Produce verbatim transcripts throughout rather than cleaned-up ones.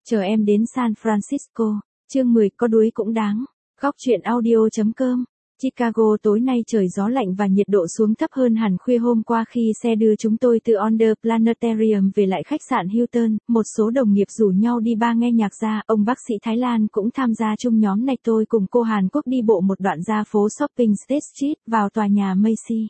Chờ em đến San Francisco. Chương mười có đuối cũng đáng. Góc truyện audio.com. Chicago tối nay trời gió lạnh và nhiệt độ xuống thấp hơn hẳn khuya hôm qua khi xe đưa chúng tôi từ Onder Planetarium về lại khách sạn Hilton. Một số đồng nghiệp rủ nhau đi bar nghe nhạc ra. Ông bác sĩ Thái Lan cũng tham gia chung nhóm này. Tôi cùng cô Hàn Quốc đi bộ một đoạn ra phố Shopping State Street vào tòa nhà Macy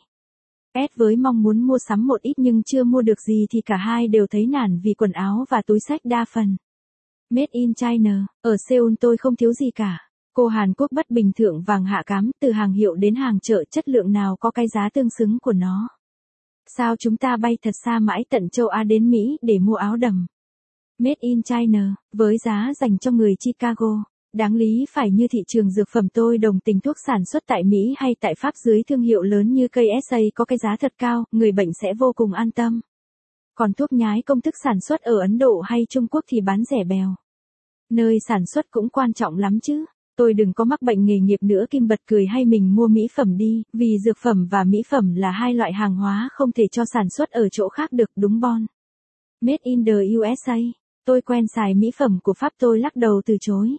S với mong muốn mua sắm một ít nhưng chưa mua được gì thì cả hai đều thấy nản vì quần áo và túi xách đa phần Made in China. Ở Seoul tôi không thiếu gì cả. Cô Hàn Quốc bất bình thượng vàng hạ cám, từ hàng hiệu đến hàng chợ chất lượng nào có cái giá tương xứng của nó. Sao chúng ta bay thật xa mãi tận châu Á đến Mỹ để mua áo đầm Made in China, với giá dành cho người Chicago. Đáng lý phải như thị trường dược phẩm tôi đồng tình thuốc sản xuất tại Mỹ hay tại Pháp dưới thương hiệu lớn như ca ét a có cái giá thật cao, người bệnh sẽ vô cùng an tâm. Còn thuốc nhái công thức sản xuất ở Ấn Độ hay Trung Quốc thì bán rẻ bèo. Nơi sản xuất cũng quan trọng lắm chứ. Tôi đừng có mắc bệnh nghề nghiệp nữa. Kim bật cười hay mình mua mỹ phẩm đi, vì dược phẩm và mỹ phẩm là hai loại hàng hóa không thể cho sản xuất ở chỗ khác được, đúng bon. Made in the u ét a. Tôi quen xài mỹ phẩm của Pháp. Tôi lắc đầu từ chối.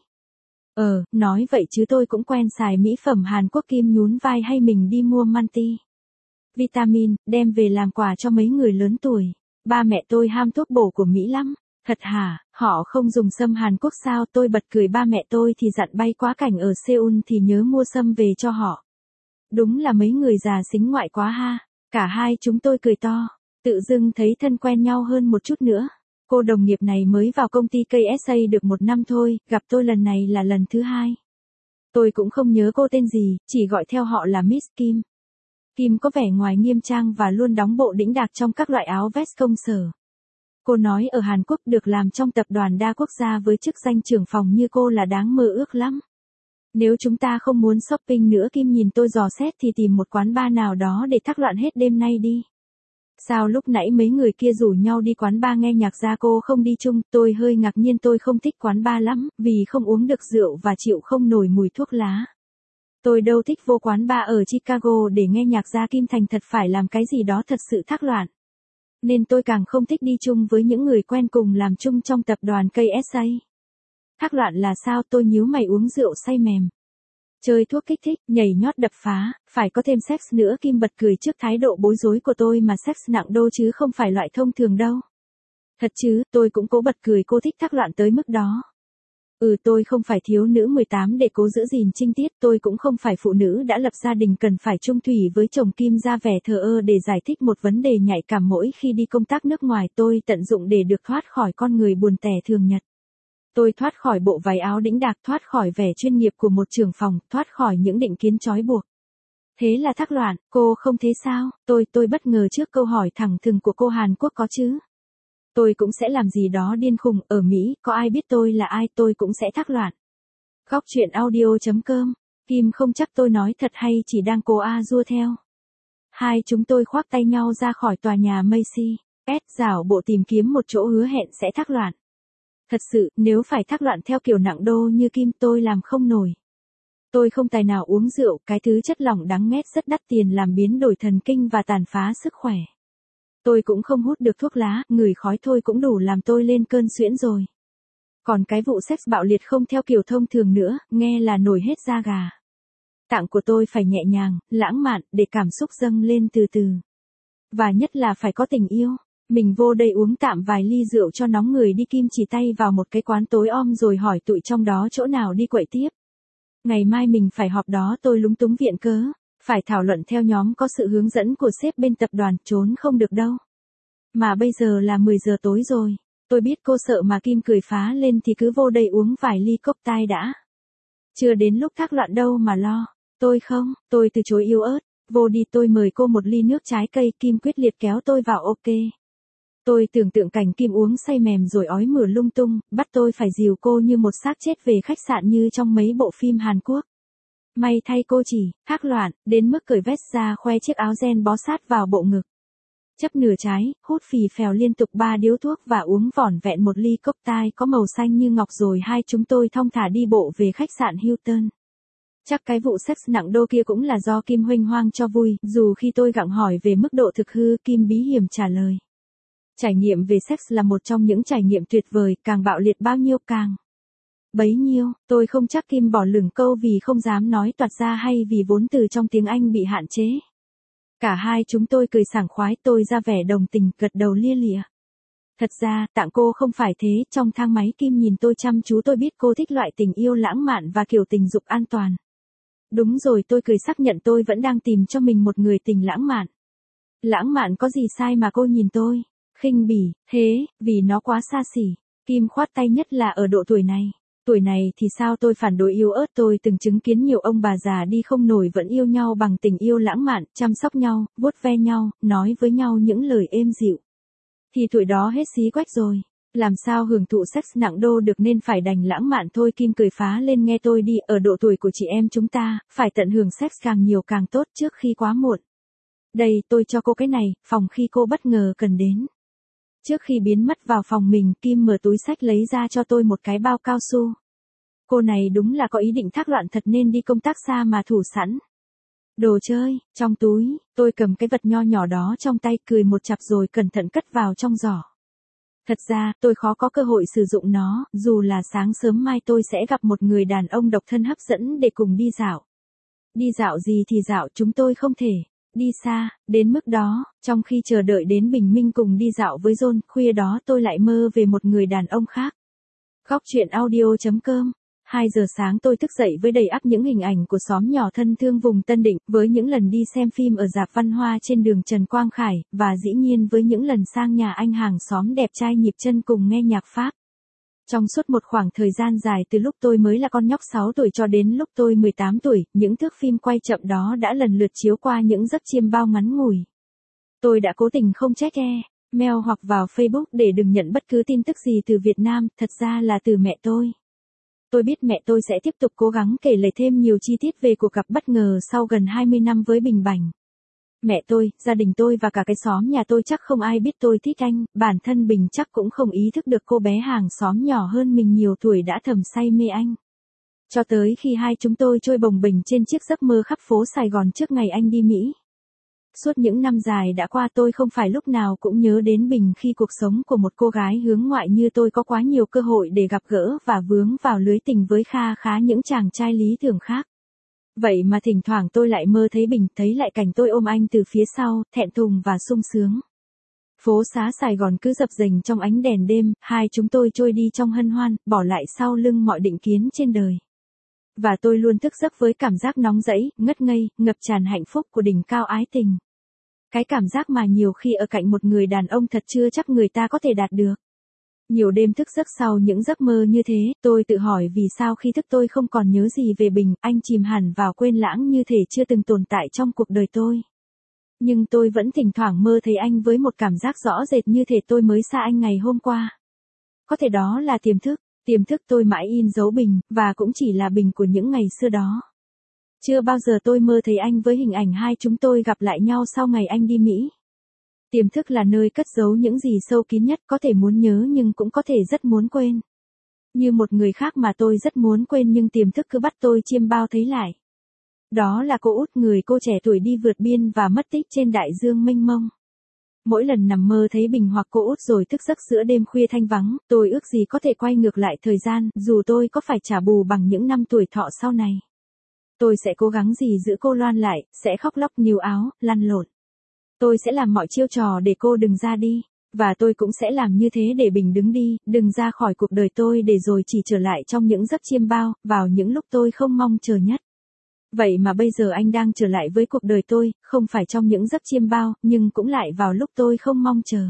Ờ, nói vậy chứ tôi cũng quen xài mỹ phẩm Hàn Quốc. Kim nhún vai hay mình đi mua multi vitamin, đem về làm quà cho mấy người lớn tuổi. Ba mẹ tôi ham thuốc bổ của Mỹ lắm. Thật hả, họ không dùng sâm Hàn Quốc sao? Tôi bật cười. Ba mẹ tôi thì dặn bay quá cảnh ở Seoul thì nhớ mua sâm về cho họ. Đúng là mấy người già xính ngoại quá ha. Cả hai chúng tôi cười to. Tự dưng thấy thân quen nhau hơn một chút nữa. Cô đồng nghiệp này mới vào công ty ca ét a được một năm thôi, gặp tôi lần này là lần thứ hai. Tôi cũng không nhớ cô tên gì, chỉ gọi theo họ là Miss Kim. Kim có vẻ ngoài nghiêm trang và luôn đóng bộ đĩnh đạc trong các loại áo vest công sở. Cô nói ở Hàn Quốc được làm trong tập đoàn đa quốc gia với chức danh trưởng phòng như cô là đáng mơ ước lắm. Nếu chúng ta không muốn shopping nữa, Kim nhìn tôi dò xét, thì tìm một quán bar nào đó để thác loạn hết đêm nay đi. Sao lúc nãy mấy người kia rủ nhau đi quán bar nghe nhạc ra cô không đi chung? Tôi hơi ngạc nhiên. Tôi không thích quán bar lắm, vì không uống được rượu và chịu không nổi mùi thuốc lá. Tôi đâu thích vô quán bar ở Chicago để nghe nhạc ra. Kim thành thật phải làm cái gì đó thật sự thác loạn. Nên tôi càng không thích đi chung với những người quen cùng làm chung trong tập đoàn ca ét a. Thác loạn là sao? Tôi nhíu mày. Uống rượu say mềm, chơi thuốc kích thích, nhảy nhót đập phá, phải có thêm sex nữa. Kim bật cười trước thái độ bối rối của tôi. Mà sex nặng đô chứ không phải loại thông thường đâu. Thật chứ? Tôi cũng cố bật cười. Cô thích thác loạn tới mức đó? Ừ, tôi không phải thiếu nữ mười tám để cố giữ gìn trinh tiết. Tôi cũng không phải phụ nữ đã lập gia đình cần phải chung thủy với chồng. Kim ra vẻ thờ ơ để giải thích một vấn đề nhạy cảm. Mỗi khi đi công tác nước ngoài, tôi tận dụng để được thoát khỏi con người buồn tẻ thường nhật. Tôi thoát khỏi bộ váy áo đĩnh đạc, thoát khỏi vẻ chuyên nghiệp của một trưởng phòng, thoát khỏi những định kiến trói buộc. Thế là thác loạn. Cô không thế sao? Tôi, tôi bất ngờ trước câu hỏi thẳng thừng của cô Hàn Quốc. Có chứ. Tôi cũng sẽ làm gì đó điên khùng. Ở Mỹ, có ai biết tôi là ai, tôi cũng sẽ thác loạn. Góc truyện audio.com. Kim không chắc tôi nói thật hay chỉ đang cố a dua theo. Hai chúng tôi khoác tay nhau ra khỏi tòa nhà Macy S, dảo bộ tìm kiếm một chỗ hứa hẹn sẽ thác loạn. Thật sự, nếu phải thác loạn theo kiểu nặng đô như Kim, tôi làm không nổi. Tôi không tài nào uống rượu, cái thứ chất lỏng đắng nghét rất đắt tiền làm biến đổi thần kinh và tàn phá sức khỏe. Tôi cũng không hút được thuốc lá, ngửi khói thôi cũng đủ làm tôi lên cơn suyễn rồi. Còn cái vụ sex bạo liệt không theo kiểu thông thường nữa, nghe là nổi hết da gà. Tạng của tôi phải nhẹ nhàng, lãng mạn, để cảm xúc dâng lên từ từ. Và nhất là phải có tình yêu. Mình vô đây uống tạm vài ly rượu cho nóng người đi. Kim chỉ tay vào một cái quán tối om rồi hỏi tụi trong đó chỗ nào đi quậy tiếp. Ngày mai mình phải họp đó. Tôi lúng túng viện cớ. Phải thảo luận theo nhóm, có sự hướng dẫn của sếp bên tập đoàn, trốn không được đâu. Mà bây giờ là mười giờ tối rồi. Tôi biết cô sợ mà. Kim cười phá lên. Thì cứ vô đây uống vài ly cocktail đã. Chưa đến lúc thác loạn đâu mà lo. Tôi không, tôi từ chối yếu ớt. Vô đi, tôi mời cô một ly nước trái cây. Kim quyết liệt kéo tôi vào. Ok. Tôi tưởng tượng cảnh Kim uống say mềm rồi ói mửa lung tung, bắt tôi phải dìu cô như một xác chết về khách sạn như trong mấy bộ phim Hàn Quốc. May thay cô chỉ thác loạn đến mức cởi vest ra khoe chiếc áo ren bó sát vào bộ ngực. Chấp nửa trái, hút phì phèo liên tục ba điếu thuốc và uống vỏn vẹn một ly cocktail có màu xanh như ngọc rồi hai chúng tôi thong thả đi bộ về khách sạn Hilton. Chắc cái vụ sex nặng đô kia cũng là do Kim huênh hoang cho vui, dù khi tôi gặng hỏi về mức độ thực hư, Kim bí hiểm trả lời. Trải nghiệm về sex là một trong những trải nghiệm tuyệt vời, càng bạo liệt bao nhiêu càng bấy nhiêu. Tôi không chắc Kim bỏ lửng câu vì không dám nói toạc ra hay vì vốn từ trong tiếng Anh bị hạn chế. Cả hai chúng tôi cười sảng khoái, tôi ra vẻ đồng tình, gật đầu lia lịa. Thật ra, tặng cô không phải thế, trong thang máy Kim nhìn tôi chăm chú, tôi biết cô thích loại tình yêu lãng mạn và kiểu tình dục an toàn. Đúng rồi, tôi cười xác nhận tôi vẫn đang tìm cho mình một người tình lãng mạn. Lãng mạn có gì sai mà cô nhìn tôi khinh bỉ thế, vì nó quá xa xỉ. Kim khoát tay, nhất là ở độ tuổi này. Tuổi này thì sao, tôi phản đối yếu ớt, tôi từng chứng kiến nhiều ông bà già đi không nổi vẫn yêu nhau bằng tình yêu lãng mạn, chăm sóc nhau, vuốt ve nhau, nói với nhau những lời êm dịu. Thì tuổi đó hết xí quách rồi. Làm sao hưởng thụ sex nặng đô được nên phải đành lãng mạn thôi. Kim cười phá lên, nghe tôi đi, ở độ tuổi của chị em chúng ta, phải tận hưởng sex càng nhiều càng tốt trước khi quá muộn. Đây, tôi cho cô cái này, phòng khi cô bất ngờ cần đến. Trước khi biến mất vào phòng mình, Kim mở túi xách lấy ra cho tôi một cái bao cao su. Cô này đúng là có ý định thác loạn thật nên đi công tác xa mà thủ sẵn đồ chơi. Trong túi, tôi cầm cái vật nho nhỏ đó trong tay, cười một chặp rồi cẩn thận cất vào trong giỏ. Thật ra, tôi khó có cơ hội sử dụng nó, dù là sáng sớm mai tôi sẽ gặp một người đàn ông độc thân hấp dẫn để cùng đi dạo. Đi dạo gì thì dạo, chúng tôi không thể đi xa đến mức đó. Trong khi chờ đợi đến bình minh cùng đi dạo với John, khuya đó tôi lại mơ về một người đàn ông khác. Góc truyện audio chấm com. hai giờ sáng tôi thức dậy với đầy ắp những hình ảnh của xóm nhỏ thân thương vùng Tân Định, với những lần đi xem phim ở rạp văn hoa trên đường Trần Quang Khải, và dĩ nhiên với những lần sang nhà anh hàng xóm đẹp trai nhịp chân cùng nghe nhạc Pháp. Trong suốt một khoảng thời gian dài từ lúc tôi mới là con nhóc sáu tuổi cho đến lúc tôi mười tám tuổi, những thước phim quay chậm đó đã lần lượt chiếu qua những giấc chiêm bao ngắn ngủi. Tôi đã cố tình không check e-mail hoặc vào Facebook để đừng nhận bất cứ tin tức gì từ Việt Nam, thật ra là từ mẹ tôi. Tôi biết mẹ tôi sẽ tiếp tục cố gắng kể lể thêm nhiều chi tiết về cuộc gặp bất ngờ sau gần hai mươi năm với Bình Bảnh. Mẹ tôi, gia đình tôi và cả cái xóm nhà tôi chắc không ai biết tôi thích anh, bản thân Bình chắc cũng không ý thức được cô bé hàng xóm nhỏ hơn mình nhiều tuổi đã thầm say mê anh. Cho tới khi hai chúng tôi trôi bồng bềnh trên chiếc giấc mơ khắp phố Sài Gòn trước ngày anh đi Mỹ. Suốt những năm dài đã qua tôi không phải lúc nào cũng nhớ đến Bình khi cuộc sống của một cô gái hướng ngoại như tôi có quá nhiều cơ hội để gặp gỡ và vướng vào lưới tình với kha khá những chàng trai lý tưởng khác. Vậy mà thỉnh thoảng tôi lại mơ thấy Bình, thấy lại cảnh tôi ôm anh từ phía sau, thẹn thùng và sung sướng. Phố xá Sài Gòn cứ dập dềnh trong ánh đèn đêm, hai chúng tôi trôi đi trong hân hoan, bỏ lại sau lưng mọi định kiến trên đời. Và tôi luôn thức giấc với cảm giác nóng rẫy, ngất ngây, ngập tràn hạnh phúc của đỉnh cao ái tình. Cái cảm giác mà nhiều khi ở cạnh một người đàn ông thật chưa chắc người ta có thể đạt được. Nhiều đêm thức giấc sau những giấc mơ như thế, tôi tự hỏi vì sao khi thức tôi không còn nhớ gì về Bình, anh chìm hẳn vào quên lãng như thể chưa từng tồn tại trong cuộc đời tôi. Nhưng tôi vẫn thỉnh thoảng mơ thấy anh với một cảm giác rõ rệt như thể tôi mới xa anh ngày hôm qua. Có thể đó là tiềm thức, tiềm thức tôi mãi in dấu Bình, và cũng chỉ là Bình của những ngày xưa đó. Chưa bao giờ tôi mơ thấy anh với hình ảnh hai chúng tôi gặp lại nhau sau ngày anh đi Mỹ. Tiềm thức là nơi cất giấu những gì sâu kín nhất, có thể muốn nhớ nhưng cũng có thể rất muốn quên. Như một người khác mà tôi rất muốn quên nhưng tiềm thức cứ bắt tôi chiêm bao thấy lại. Đó là cô út, người cô trẻ tuổi đi vượt biên và mất tích trên đại dương mênh mông. Mỗi lần nằm mơ thấy Bình hoặc cô út rồi thức giấc giữa đêm khuya thanh vắng, tôi ước gì có thể quay ngược lại thời gian, dù tôi có phải trả bù bằng những năm tuổi thọ sau này. Tôi sẽ cố gắng gì giữ cô Loan lại, sẽ khóc lóc níu áo, lăn lộn. Tôi sẽ làm mọi chiêu trò để cô đừng ra đi, và tôi cũng sẽ làm như thế để Bình đứng đi, đừng ra khỏi cuộc đời tôi để rồi chỉ trở lại trong những giấc chiêm bao, vào những lúc tôi không mong chờ nhất. Vậy mà bây giờ anh đang trở lại với cuộc đời tôi, không phải trong những giấc chiêm bao, nhưng cũng lại vào lúc tôi không mong chờ.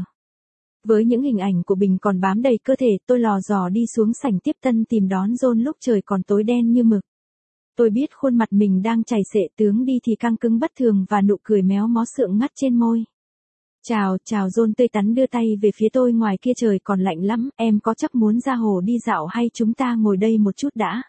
Với những hình ảnh của Bình còn bám đầy cơ thể, tôi lò dò đi xuống sảnh tiếp tân tìm đón John lúc trời còn tối đen như mực. Tôi biết khuôn mặt mình đang chảy xệ, tướng đi thì căng cứng bất thường và nụ cười méo mó sượng ngắt trên môi. Chào, chào John tươi tắn đưa tay về phía tôi, ngoài kia trời còn lạnh lắm, em có chắc muốn ra hồ đi dạo hay chúng ta ngồi đây một chút đã?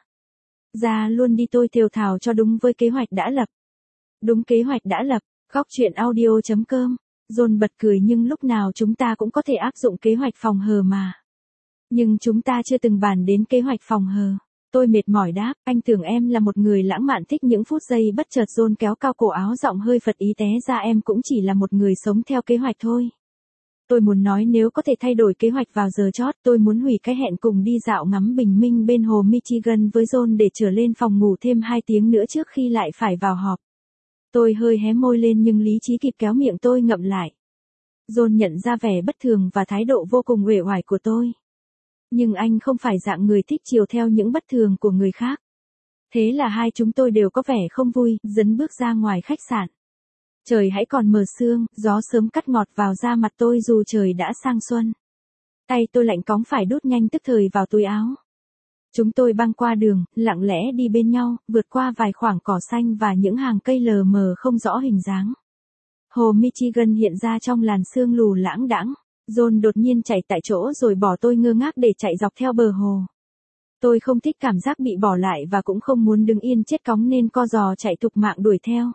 Ra luôn đi, tôi thều thào cho đúng với kế hoạch đã lập. Đúng kế hoạch đã lập, góc truyện audio chấm com. John bật cười, nhưng lúc nào chúng ta cũng có thể áp dụng kế hoạch phòng hờ mà. Nhưng chúng ta chưa từng bàn đến kế hoạch phòng hờ. Tôi mệt mỏi đáp, anh tưởng em là một người lãng mạn thích những phút giây bất chợt. John kéo cao cổ áo, giọng hơi phật ý té ra, em cũng chỉ là một người sống theo kế hoạch thôi. Tôi muốn nói nếu có thể thay đổi kế hoạch vào giờ chót, tôi muốn hủy cái hẹn cùng đi dạo ngắm bình minh bên hồ Michigan với John để trở lên phòng ngủ thêm hai tiếng nữa trước khi lại phải vào họp. Tôi hơi hé môi lên nhưng lý trí kịp kéo miệng tôi ngậm lại. John nhận ra vẻ bất thường và thái độ vô cùng uể oải của tôi. Nhưng anh không phải dạng người thích chiều theo những bất thường của người khác. Thế là hai chúng tôi đều có vẻ không vui, dấn bước ra ngoài khách sạn. Trời hãy còn mờ sương, gió sớm cắt ngọt vào da mặt tôi dù trời đã sang xuân. Tay tôi lạnh cóng phải đút nhanh tức thời vào túi áo. Chúng tôi băng qua đường, lặng lẽ đi bên nhau, vượt qua vài khoảng cỏ xanh và những hàng cây lờ mờ không rõ hình dáng. Hồ Michigan hiện ra trong làn sương lù lãng đãng. John đột nhiên chạy tại chỗ rồi bỏ tôi ngơ ngác để chạy dọc theo bờ hồ. Tôi không thích cảm giác bị bỏ lại và cũng không muốn đứng yên chết cóng nên co giò chạy thục mạng đuổi theo.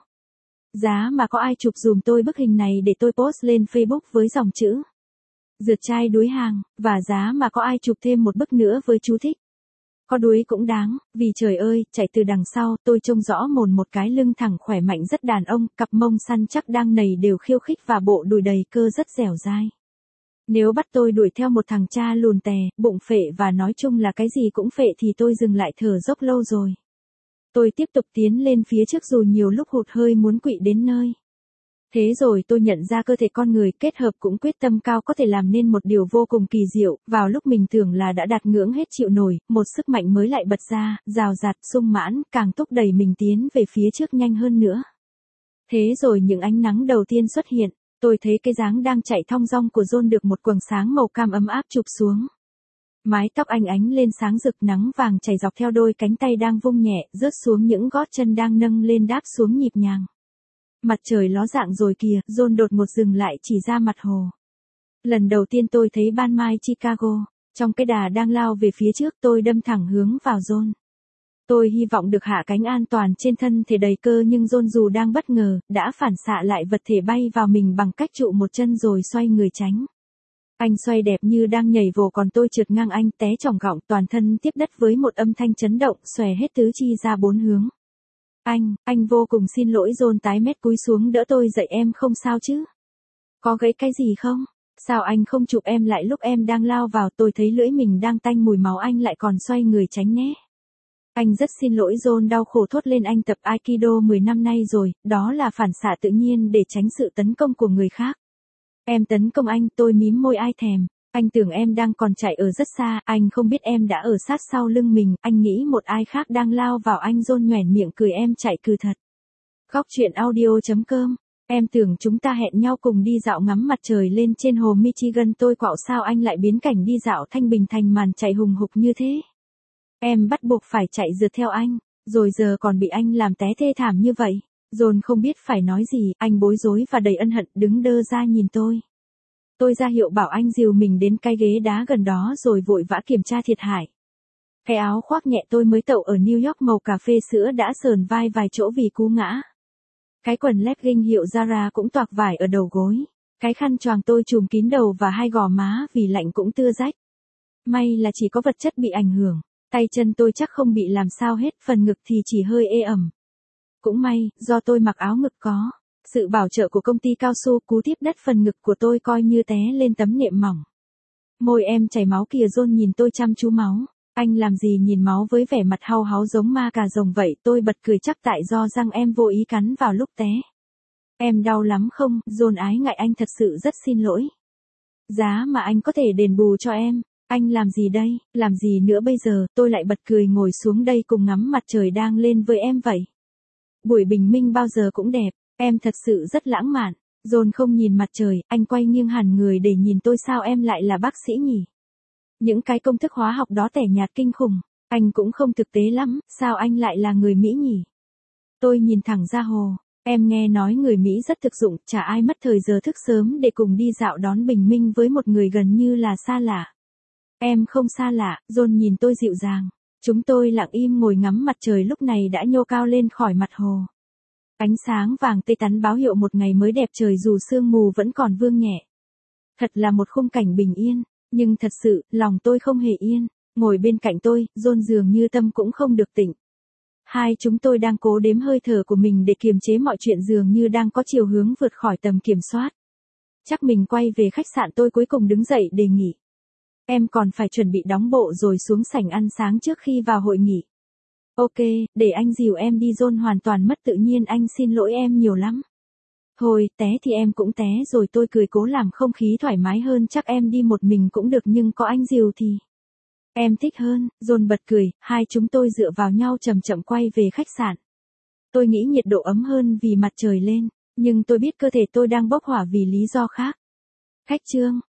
Giá mà có ai chụp dùm tôi bức hình này để tôi post lên Facebook với dòng chữ rượt trai đuối hàng, và giá mà có ai chụp thêm một bức nữa với chú thích. Có đuối cũng đáng, vì trời ơi, chạy từ đằng sau, tôi trông rõ mồn một cái lưng thẳng khỏe mạnh rất đàn ông, cặp mông săn chắc đang nầy đều khiêu khích và bộ đùi đầy cơ rất dẻo dai. Nếu bắt tôi đuổi theo một thằng cha lùn tè, bụng phệ và nói chung là cái gì cũng phệ thì tôi dừng lại thở dốc lâu rồi. Tôi tiếp tục tiến lên phía trước dù nhiều lúc hụt hơi muốn quỵ đến nơi. Thế rồi tôi nhận ra cơ thể con người kết hợp cũng quyết tâm cao có thể làm nên một điều vô cùng kỳ diệu, vào lúc mình tưởng là đã đạt ngưỡng hết chịu nổi, một sức mạnh mới lại bật ra, rào rạt, sung mãn, càng thúc đẩy mình tiến về phía trước nhanh hơn nữa. Thế rồi những ánh nắng đầu tiên xuất hiện, tôi thấy cái dáng đang chạy thong dong của John được một quầng sáng màu cam ấm áp chụp xuống. Mái tóc anh ánh lên sáng rực, nắng vàng chảy dọc theo đôi cánh tay đang vung nhẹ, rớt xuống những gót chân đang nâng lên đáp xuống nhịp nhàng. Mặt trời ló dạng rồi kìa, John đột ngột dừng lại chỉ ra mặt hồ. Lần đầu tiên tôi thấy ban mai Chicago, trong cái đà đang lao về phía trước tôi đâm thẳng hướng vào John. Tôi hy vọng được hạ cánh an toàn trên thân thể đầy cơ nhưng John dù đang bất ngờ, đã phản xạ lại vật thể bay vào mình bằng cách trụ một chân rồi xoay người tránh. Anh xoay đẹp như đang nhảy vồ còn tôi trượt ngang anh té chỏng gọng toàn thân tiếp đất với một âm thanh chấn động xòe hết tứ chi ra bốn hướng. Anh, anh vô cùng xin lỗi. John tái mét cúi xuống đỡ tôi dậy. Em không sao chứ? Có gãy cái gì không? Sao anh không chụp em lại lúc em đang lao vào? Tôi thấy lưỡi mình đang tanh mùi máu anh lại còn xoay người tránh né. Anh rất xin lỗi. John đau khổ thốt lên. Anh tập Aikido mười năm nay rồi, đó là phản xạ tự nhiên để tránh sự tấn công của người khác. Em tấn công anh. Tôi mím môi ai thèm. Anh tưởng em đang còn chạy ở rất xa, anh không biết em đã ở sát sau lưng mình, anh nghĩ một ai khác đang lao vào anh. John nhoẻn miệng cười. Em chạy cừ thật. Góc truyện audio chấm com. Em tưởng chúng ta hẹn nhau cùng đi dạo ngắm mặt trời lên trên hồ Michigan. Tôi quạo sao anh lại biến cảnh đi dạo thanh bình thành màn chạy hùng hục như thế. Em bắt buộc phải chạy rượt theo anh, rồi giờ còn bị anh làm té thê thảm như vậy. John không biết phải nói gì, anh bối rối và đầy ân hận đứng đơ ra nhìn tôi. Tôi ra hiệu bảo anh dìu mình đến cái ghế đá gần đó rồi vội vã kiểm tra thiệt hại. Cái áo khoác nhẹ tôi mới tậu ở New York màu cà phê sữa đã sờn vai vài chỗ vì cú ngã. Cái quần legging hiệu Zara cũng toạc vải ở đầu gối. Cái khăn choàng tôi trùm kín đầu và hai gò má vì lạnh cũng tưa rách. May là chỉ có vật chất bị ảnh hưởng. Tay chân tôi chắc không bị làm sao hết, phần ngực thì chỉ hơi ê ẩm. Cũng may, do tôi mặc áo ngực có sự bảo trợ của công ty cao su, cú tiếp đất phần ngực của tôi coi như té lên tấm nệm mỏng. Môi em chảy máu kìa. John nhìn tôi chăm chú. Máu? Anh làm gì nhìn máu với vẻ mặt hau háu giống ma cà rồng vậy? Tôi bật cười chắc tại do răng em vô ý cắn vào lúc té. Em đau lắm không? John ái ngại. Anh thật sự rất xin lỗi. Giá mà anh có thể đền bù cho em. Anh làm gì đây? Làm gì nữa bây giờ? Tôi lại bật cười ngồi xuống đây cùng ngắm mặt trời đang lên với em vậy. Buổi bình minh bao giờ cũng đẹp. Em thật sự rất lãng mạn. John không nhìn mặt trời, anh quay nghiêng hẳn người để nhìn tôi. Sao em lại là bác sĩ nhỉ? Những cái công thức hóa học đó tẻ nhạt kinh khủng. Anh cũng không thực tế lắm, sao anh lại là người Mỹ nhỉ? Tôi nhìn thẳng ra hồ. Em nghe nói người Mỹ rất thực dụng, chả ai mất thời giờ thức sớm để cùng đi dạo đón bình minh với một người gần như là xa lạ. Em không xa lạ. John nhìn tôi dịu dàng. Chúng tôi lặng im ngồi ngắm mặt trời lúc này đã nhô cao lên khỏi mặt hồ. Ánh sáng vàng tươi tắn báo hiệu một ngày mới đẹp trời dù sương mù vẫn còn vương nhẹ. Thật là một khung cảnh bình yên, nhưng thật sự, lòng tôi không hề yên. Ngồi bên cạnh tôi, John dường như tâm cũng không được tịnh. Hai chúng tôi đang cố đếm hơi thở của mình để kiềm chế mọi chuyện dường như đang có chiều hướng vượt khỏi tầm kiểm soát. Chắc mình quay về khách sạn tôi cuối cùng đứng dậy đề nghị. Em còn phải chuẩn bị đóng bộ rồi xuống sảnh ăn sáng trước khi vào hội nghị. Ok, để anh dìu em đi. John hoàn toàn mất tự nhiên. Anh xin lỗi em nhiều lắm. Thôi, té thì em cũng té rồi. Tôi cười cố làm không khí thoải mái hơn. Chắc em đi một mình cũng được nhưng có anh dìu thì em thích hơn. John bật cười, hai chúng tôi dựa vào nhau chậm chậm quay về khách sạn. Tôi nghĩ nhiệt độ ấm hơn vì mặt trời lên, nhưng tôi biết cơ thể tôi đang bốc hỏa vì lý do khác. Khách Trương,